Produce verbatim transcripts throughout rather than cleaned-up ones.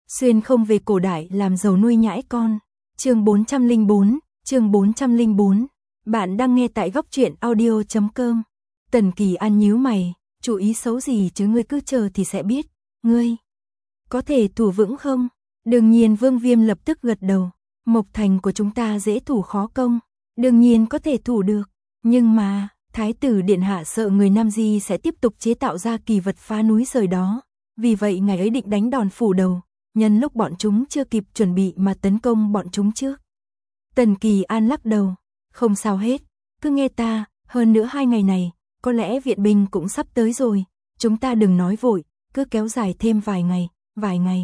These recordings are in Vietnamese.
Xuyên không về cổ đại làm giàu nuôi nhãi con. Chương bốn trăm lẻ bốn, chương bốn trăm lẻ bốn. Bạn đang nghe tại góc truyện audio chấm com. Tần Kỳ An nhíu mày, chủ ý xấu gì chứ, ngươi cứ chờ thì sẽ biết. Ngươi có thể thủ vững không? Đương nhiên, Vương Viêm lập tức gật đầu. Mộc thành của chúng ta dễ thủ khó công, đương nhiên có thể thủ được. Nhưng mà, Thái tử điện hạ sợ người Nam Di sẽ tiếp tục chế tạo ra kỳ vật phá núi rời đó. Vì vậy ngài ấy định đánh đòn phủ đầu, nhân lúc bọn chúng chưa kịp chuẩn bị mà tấn công bọn chúng trước. Tần Kỳ An lắc đầu, không sao hết, cứ nghe ta, hơn nữa hai ngày này, có lẽ viện binh cũng sắp tới rồi, chúng ta đừng nói vội, cứ kéo dài thêm vài ngày, vài ngày.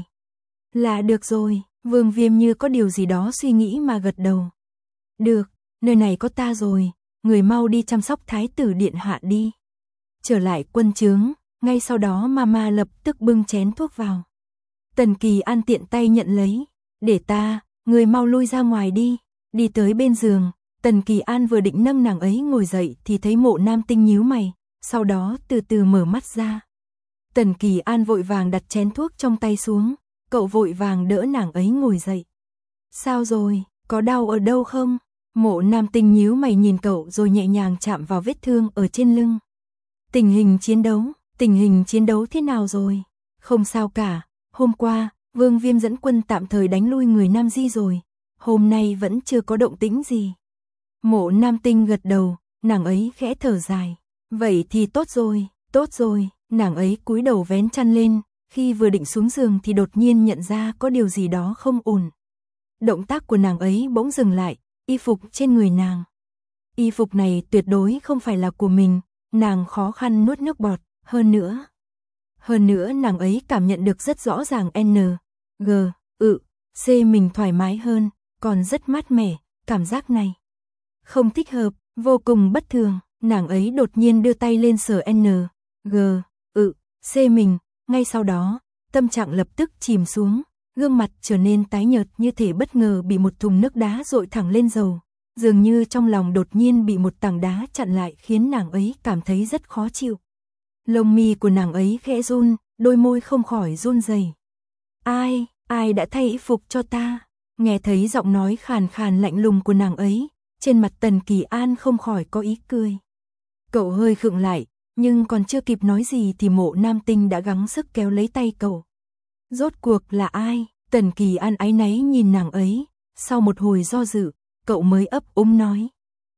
Là được rồi, Vương Viêm như có điều gì đó suy nghĩ mà gật đầu. Được, nơi này có ta rồi, người mau đi chăm sóc Thái tử điện hạ đi. Trở lại quân trướng, ngay sau đó Mama lập tức bưng chén thuốc vào. Tần Kỳ An tiện tay nhận lấy, để ta, người mau lui ra ngoài đi. Đi tới bên giường, Tần Kỳ An vừa định nâng nàng ấy ngồi dậy thì thấy Mộ Nam Tinh nhíu mày, sau đó từ từ mở mắt ra. Tần Kỳ An vội vàng đặt chén thuốc trong tay xuống, cậu vội vàng đỡ nàng ấy ngồi dậy. Sao rồi, có đau ở đâu không? Mộ Nam Tinh nhíu mày nhìn cậu rồi nhẹ nhàng chạm vào vết thương ở trên lưng. Tình hình chiến đấu, tình hình chiến đấu thế nào rồi? Không sao cả, hôm qua, Vương Viêm dẫn quân tạm thời đánh lui người Nam Di rồi, hôm nay vẫn chưa có động tĩnh gì. Mộ Nam Tinh gật đầu, nàng ấy khẽ thở dài. Vậy thì tốt rồi, tốt rồi, nàng ấy cúi đầu vén chăn lên, khi vừa định xuống giường thì đột nhiên nhận ra có điều gì đó không ổn. Động tác của nàng ấy bỗng dừng lại, y phục trên người nàng. Y phục này tuyệt đối không phải là của mình, nàng khó khăn nuốt nước bọt, hơn nữa. Hơn nữa nàng ấy cảm nhận được rất rõ ràng N, G, ự, C mình thoải mái hơn, còn rất mát mẻ, cảm giác này không thích hợp, vô cùng bất thường. Nàng ấy đột nhiên đưa tay lên sờ N, G, ự, C mình, ngay sau đó, tâm trạng lập tức chìm xuống, gương mặt trở nên tái nhợt như thể bất ngờ bị một thùng nước đá dội thẳng lên dầu, dường như trong lòng đột nhiên bị một tảng đá chặn lại khiến nàng ấy cảm thấy rất khó chịu. Lông mi của nàng ấy khẽ run, đôi môi không khỏi run rẩy. Ai, ai đã thay y phục cho ta? Nghe thấy giọng nói khàn khàn lạnh lùng của nàng ấy, trên mặt Tần Kỳ An không khỏi có ý cười. Cậu hơi khựng lại, nhưng còn chưa kịp nói gì thì Mộ Nam Tinh đã gắng sức kéo lấy tay cậu. Rốt cuộc là ai? Tần Kỳ An áy náy nhìn nàng ấy, sau một hồi do dự, cậu mới ấp úng nói.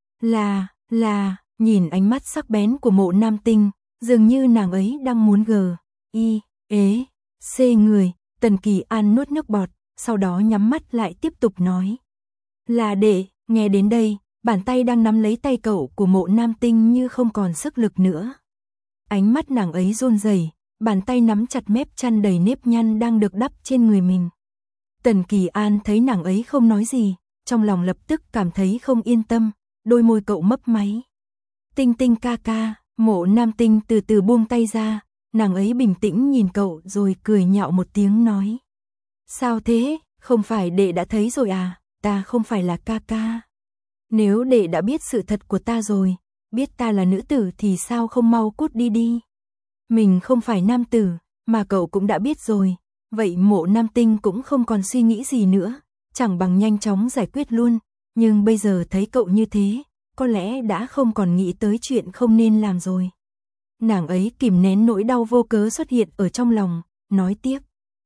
Là, là, nhìn ánh mắt sắc bén của Mộ Nam Tinh, dường như nàng ấy đang muốn gờ, y, ế, c người. Tần Kỳ An nuốt nước bọt, sau đó nhắm mắt lại tiếp tục nói. Là để, nghe đến đây, bàn tay đang nắm lấy tay cậu của Mộ Nam Tinh như không còn sức lực nữa. Ánh mắt nàng ấy run rẩy, bàn tay nắm chặt mép chăn đầy nếp nhăn đang được đắp trên người mình. Tần Kỳ An thấy nàng ấy không nói gì, trong lòng lập tức cảm thấy không yên tâm, đôi môi cậu mấp máy. Tinh Tinh ca ca, Mộ Nam Tinh từ từ buông tay ra, nàng ấy bình tĩnh nhìn cậu rồi cười nhạo một tiếng nói. Sao thế, không phải đệ đã thấy rồi à, ta không phải là ca ca. Nếu đệ đã biết sự thật của ta rồi, biết ta là nữ tử thì sao không mau cút đi đi. Mình không phải nam tử, mà cậu cũng đã biết rồi, vậy Mộ Nam Tinh cũng không còn suy nghĩ gì nữa, chẳng bằng nhanh chóng giải quyết luôn, nhưng bây giờ thấy cậu như thế, có lẽ đã không còn nghĩ tới chuyện không nên làm rồi. Nàng ấy kìm nén nỗi đau vô cớ xuất hiện ở trong lòng, nói tiếp.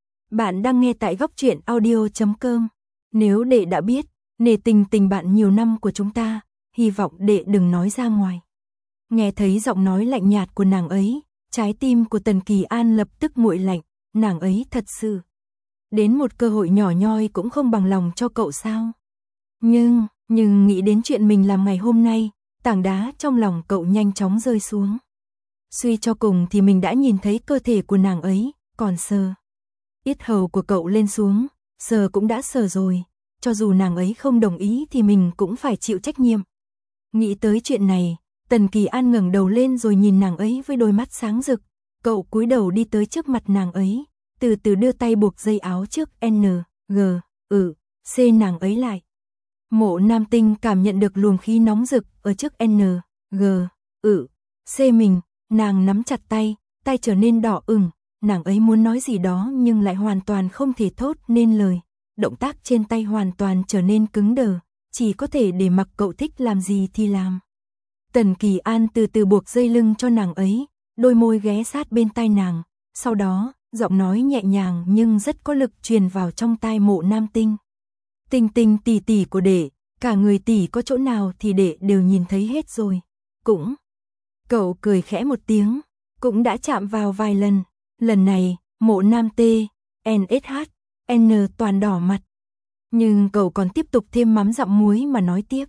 Bạn đang nghe tại góc truyện audio chấm com. Nếu đệ đã biết, nể tình tình bạn nhiều năm của chúng ta, hy vọng đệ đừng nói ra ngoài. Nghe thấy giọng nói lạnh nhạt của nàng ấy, trái tim của Tần Kỳ An lập tức nguội lạnh, nàng ấy thật sự. Đến một cơ hội nhỏ nhoi cũng không bằng lòng cho cậu sao. Nhưng, nhưng nghĩ đến chuyện mình làm ngày hôm nay, tảng đá trong lòng cậu nhanh chóng rơi xuống. Suy cho cùng thì mình đã nhìn thấy cơ thể của nàng ấy, còn sờ. Yết hầu của cậu lên xuống, sờ cũng đã sờ rồi, cho dù nàng ấy không đồng ý thì mình cũng phải chịu trách nhiệm. Nghĩ tới chuyện này, Tần Kỳ An ngẩng đầu lên rồi nhìn nàng ấy với đôi mắt sáng rực, cậu cúi đầu đi tới trước mặt nàng ấy, từ từ đưa tay buộc dây áo trước N, G, ự, C nàng ấy lại. Mộ Nam Tinh cảm nhận được luồng khí nóng rực ở trước N, G, ự, C mình, nàng nắm chặt tay, tay trở nên đỏ ửng, nàng ấy muốn nói gì đó nhưng lại hoàn toàn không thể thốt nên lời, động tác trên tay hoàn toàn trở nên cứng đờ, chỉ có thể để mặc cậu thích làm gì thì làm. Tần Kỳ An từ từ buộc dây lưng cho nàng ấy, đôi môi ghé sát bên tai nàng, sau đó, giọng nói nhẹ nhàng nhưng rất có lực truyền vào trong tai Mộ Nam Tinh. Tinh Tinh tỷ tỷ của đệ, cả người tỷ có chỗ nào thì đệ đều nhìn thấy hết rồi. Cũng. Cậu cười khẽ một tiếng, cũng đã chạm vào vài lần. Lần này, Mộ Nam T, en ét hát, N toàn đỏ mặt. Nhưng cậu còn tiếp tục thêm mắm dặm muối mà nói tiếp.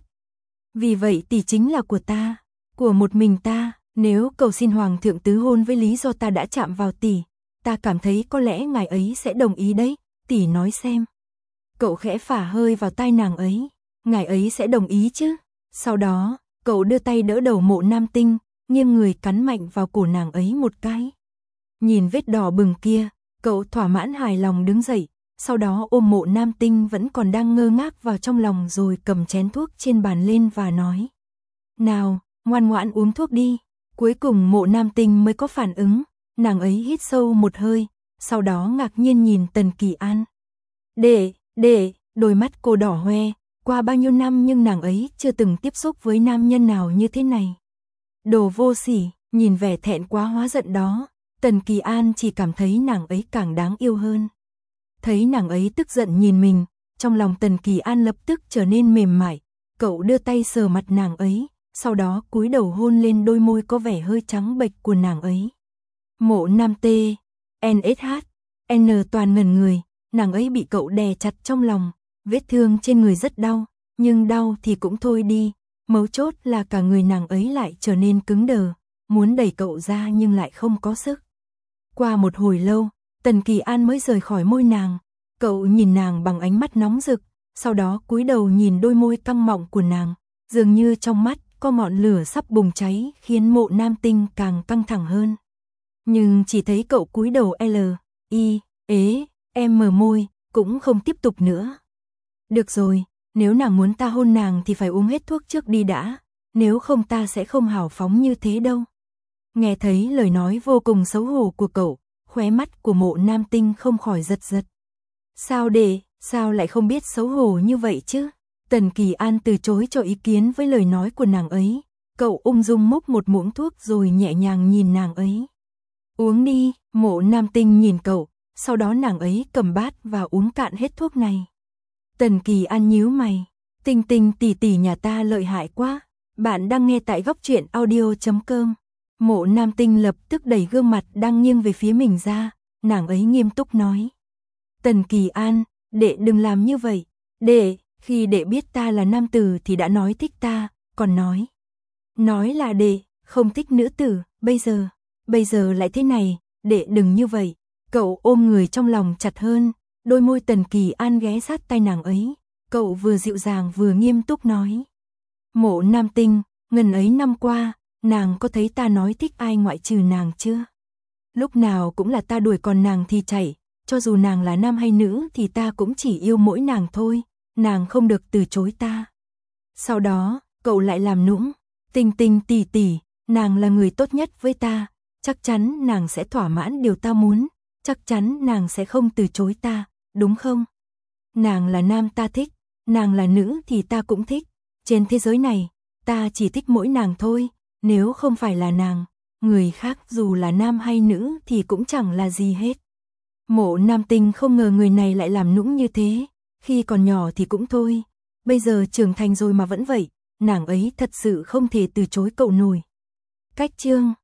Vì vậy tỷ chính là của ta, của một mình ta, nếu cầu xin Hoàng thượng tứ hôn với lý do ta đã chạm vào tỷ, ta cảm thấy có lẽ ngài ấy sẽ đồng ý đấy, tỷ nói xem. Cậu khẽ phả hơi vào tai nàng ấy, ngài ấy sẽ đồng ý chứ. Sau đó, cậu đưa tay đỡ đầu Mộ Nam Tinh, nghiêng người cắn mạnh vào cổ nàng ấy một cái. Nhìn vết đỏ bừng kia, cậu thỏa mãn hài lòng đứng dậy, sau đó ôm Mộ Nam Tinh vẫn còn đang ngơ ngác vào trong lòng rồi cầm chén thuốc trên bàn lên và nói. Nào, ngoan ngoãn uống thuốc đi. Cuối cùng Mộ Nam Tinh mới có phản ứng, nàng ấy hít sâu một hơi, sau đó ngạc nhiên nhìn Tần Kỳ An. Đệ, đệ, đôi mắt cô đỏ hoe, qua bao nhiêu năm nhưng nàng ấy chưa từng tiếp xúc với nam nhân nào như thế này. Đồ vô sỉ, nhìn vẻ thẹn quá hóa giận đó, Tần Kỳ An chỉ cảm thấy nàng ấy càng đáng yêu hơn. Thấy nàng ấy tức giận nhìn mình, trong lòng Tần Kỳ An lập tức trở nên mềm mại, cậu đưa tay sờ mặt nàng ấy, sau đó cúi đầu hôn lên đôi môi có vẻ hơi trắng bệch của nàng ấy. Mộ Nam T, en ét hát, N toàn ngẩn người, nàng ấy bị cậu đè chặt trong lòng, vết thương trên người rất đau, nhưng đau thì cũng thôi đi, mấu chốt là cả người nàng ấy lại trở nên cứng đờ, muốn đẩy cậu ra nhưng lại không có sức. Qua một hồi lâu, Tần Kỳ An mới rời khỏi môi nàng, cậu nhìn nàng bằng ánh mắt nóng rực, sau đó cúi đầu nhìn đôi môi căng mọng của nàng, dường như trong mắt có ngọn lửa sắp bùng cháy khiến Mộ Nam Tinh càng căng thẳng hơn. Nhưng chỉ thấy cậu cúi đầu L, I, ế, M môi, cũng không tiếp tục nữa. Được rồi, nếu nàng muốn ta hôn nàng thì phải uống hết thuốc trước đi đã, nếu không ta sẽ không hào phóng như thế đâu. Nghe thấy lời nói vô cùng xấu hổ của cậu, khóe mắt của Mộ Nam Tinh không khỏi giật giật. Sao đệ, sao lại không biết xấu hổ như vậy chứ? Tần Kỳ An từ chối cho ý kiến với lời nói của nàng ấy, cậu ung dung múc một muỗng thuốc rồi nhẹ nhàng nhìn nàng ấy. Uống đi, Mộ Nam Tinh nhìn cậu, sau đó nàng ấy cầm bát và uống cạn hết thuốc này. Tần Kỳ An nhíu mày, Tinh Tinh tỷ tỷ nhà ta lợi hại quá. Bạn đang nghe tại góc truyện audio chấm com. Mộ Nam Tinh lập tức đẩy gương mặt đang nghiêng về phía mình ra, nàng ấy nghiêm túc nói. Tần Kỳ An, đệ đừng làm như vậy, đệ, khi đệ biết ta là nam tử thì đã nói thích ta, còn nói. Nói là đệ, không thích nữ tử, bây giờ, bây giờ lại thế này, đệ đừng như vậy. Cậu ôm người trong lòng chặt hơn, đôi môi Tần Kỳ An ghé sát tai nàng ấy, cậu vừa dịu dàng vừa nghiêm túc nói. Mộ Nam Tinh, ngần ấy năm qua, nàng có thấy ta nói thích ai ngoại trừ nàng chưa? Lúc nào cũng là ta đuổi còn nàng thì chạy, cho dù nàng là nam hay nữ thì ta cũng chỉ yêu mỗi nàng thôi, nàng không được từ chối ta. Sau đó, cậu lại làm nũng, Tinh Tinh tỷ tỷ, nàng là người tốt nhất với ta, chắc chắn nàng sẽ thỏa mãn điều ta muốn, chắc chắn nàng sẽ không từ chối ta, đúng không? Nàng là nam ta thích, nàng là nữ thì ta cũng thích, trên thế giới này, ta chỉ thích mỗi nàng thôi, nếu không phải là nàng, người khác dù là nam hay nữ thì cũng chẳng là gì hết. Mộ Nam Tinh không ngờ người này lại làm nũng như thế, khi còn nhỏ thì cũng thôi, bây giờ trưởng thành rồi mà vẫn vậy, nàng ấy thật sự không thể từ chối cậu nổi. Cách chương